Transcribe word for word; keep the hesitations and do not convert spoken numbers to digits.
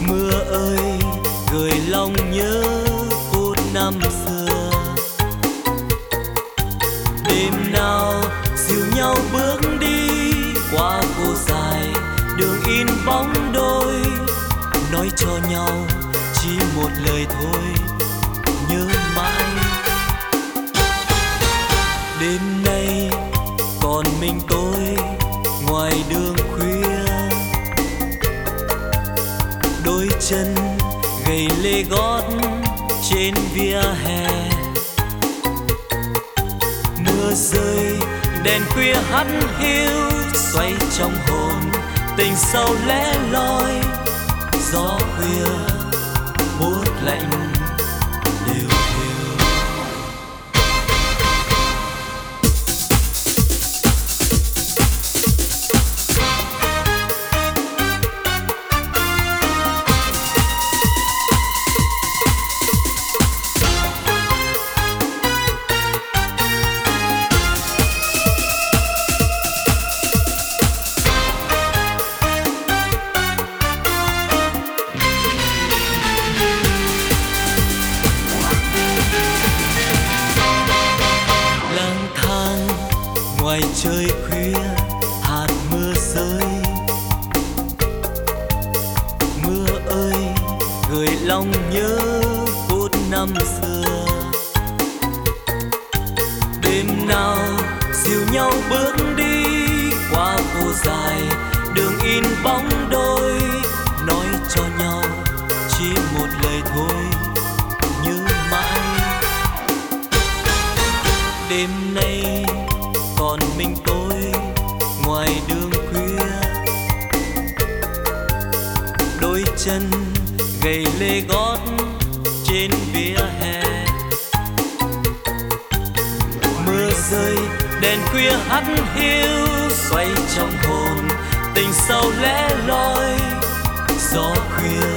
Mưa ơi gửi lòng nhớ phút năm xưa, đêm nào dìu nhau bước đi qua phố dài, đường in bóng đôi, nói cho nhau chỉ một lời thôi, nhớ mãi. Đêm nay còn mình tôi ngoài đường khuya, đôi chân gầy lê gót trên vỉa hè. Mưa rơi đèn khuya hắt hiu xoay trong hồn, tình sâu lẻ loi. Gió khuya buốt lạnh đều đều. Ngoài trời khuya hạt mưa rơi, mưa ơi gửi lòng nhớ phút năm xưa. Đêm nào dìu nhau bước đi qua phố dài, đường in bóng đôi, nói cho nhau chỉ một lời thôi, nhớ mãi. Đêm nay còn mình tôi ngoài đường khuya, đôi chân gầy lê gót trên vỉa hè. Mưa rơi đèn khuya hắt hiu xoay trong hồn, tình sâu lẻ loi. Gió khuya